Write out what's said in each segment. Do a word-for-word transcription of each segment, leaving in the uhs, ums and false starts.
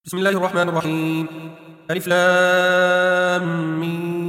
بسم الله الرحمن الرحيم. ألف لام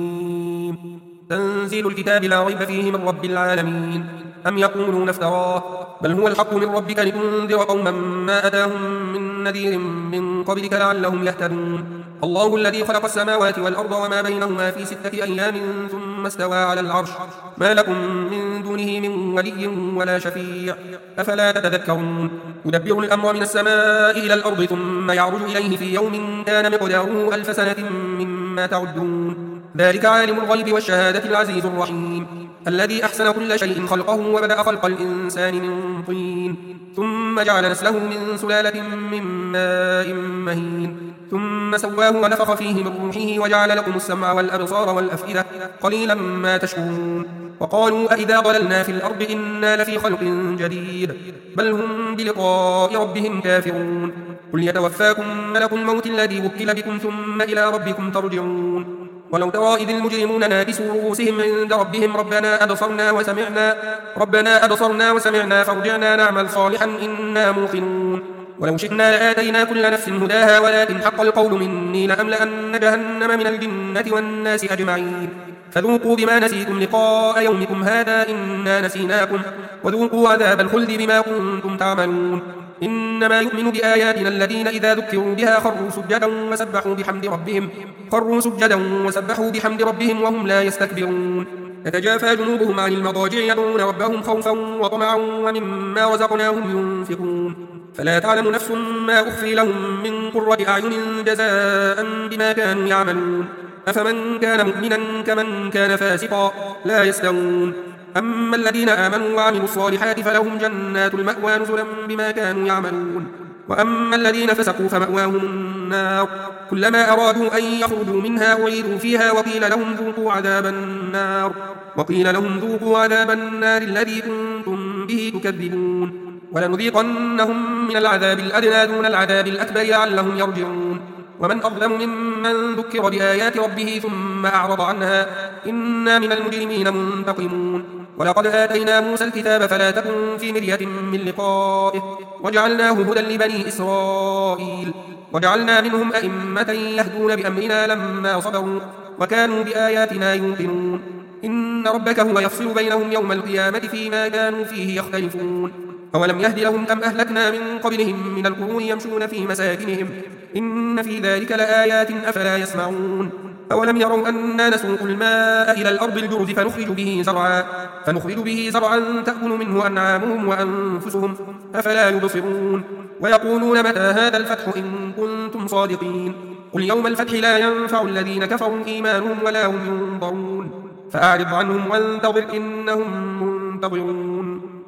ميم. تنزيل الكتاب لا ريب فيه من رب العالمين. أم يقولون افتراه بل هو الحق من ربك لتنذر قوما ما أتاهم من نذير من قبلك لعلهم يهتدون. الله الذي خلق السماوات والأرض وما بينهما في ستة أيام ثم استوى على العرش ما لكم من دونه من ولي ولا شفيع أفلا تتذكرون. يدبر الأمر من السماء إلى الأرض ثم يعرج إليه في يوم كان مقداره ألف سنة مما تعدون. ذلك عالم الغيب والشهادة العزيز الرحيم الذي أحسن كل شيء خلقه وبدأ خلق الإنسان من طين ثم جعل نسله من سلالة من ماء مهين ثم سواه ونفخ فيه من روحه وجعل لكم السمع والأبصار والأفئدة قليلا ما تشكرون. وقالوا أئذا ضللنا في الأرض إنا لفي خلق جديد بل هم بلقاء ربهم كافرون. قل يتوفاكم ملك الموت الذي وكل بكم ثم إلى ربكم ترجعون. ولو ترى إذ المجرمون ناكسوا رؤوسهم عند ربهم ربنا أبصرنا وسمعنا ربنا أبصرنا وسمعنا فارجعنا نعمل صالحا إنا موقنون. ولو شئنا لآتينا كل نفس هداها ولكن حق القول مني لأملأن جهنم من الجنة والناس أجمعين. فذوقوا بما نسيتم لقاء يومكم هذا إنا نسيناكم وذوقوا عذاب الخلد بما كنتم تعملون. إنما يؤمن بآياتنا الذين إذا ذكروا بها خروا سجدا وسبحوا بحمد ربهم خروا سجدا وسبحوا بحمد ربهم وهم لا يستكبرون. تتجافى جنوبهم عن المضاجع يدعون ربهم خوفا وطمعا ومما رزقناهم ينفقون. فلا تعلم نفس ما أخفي لهم من قرة أعين جزاء بما كانوا يعملون. أفمن كان مؤمنا كمن كان فاسقا لا يستوون. أما الذين آمنوا وعملوا الصالحات فلهم جنات المأوى نزلا بما كانوا يعملون. وأما الذين فسقوا فمأواهم النار كلما أرادوا أن يخرجوا منها أعيدوا فيها وقيل لهم ذوقوا عذاب النار وقيل لهم ذوقوا عذاب النار الذي كنتم به تكذبون. ولنذيقنهم من العذاب الأدنى دون العذاب الأكبر لعلهم يرجعون. ومن أظلم ممن ذكر بآيات ربه ثم أعرض عنها إنا من المجرمين منتقمون. ولقد آتينا موسى الكتاب فلا تكن في مرية من لقائه وجعلناه هدى لبني إسرائيل وجعلنا منهم أئمة يهدون بأمرنا لما صبروا وكانوا بآياتنا يوقنون. إن ربك هو يفصل بينهم يوم القيامة فيما كانوا فيه يختلفون. أولم يهد لهم كم أهلكنا من قبلهم من القرون يمشون في مساكنهم إن في ذلك لآيات أفلا يسمعون. أولم يروا أنا نسوق الماء إلى الأرض الجرز فنخرج به زرعا فنخرج به زرعا تأكل منه أنعامهم وأنفسهم أفلا يبصرون. ويقولون متى هذا الفتح إن كنتم صادقين. قل يوم الفتح لا ينفع الذين كفروا إيمانهم ولا هم ينظرون. فأعرض عنهم وانتظر إنهم منتظرون.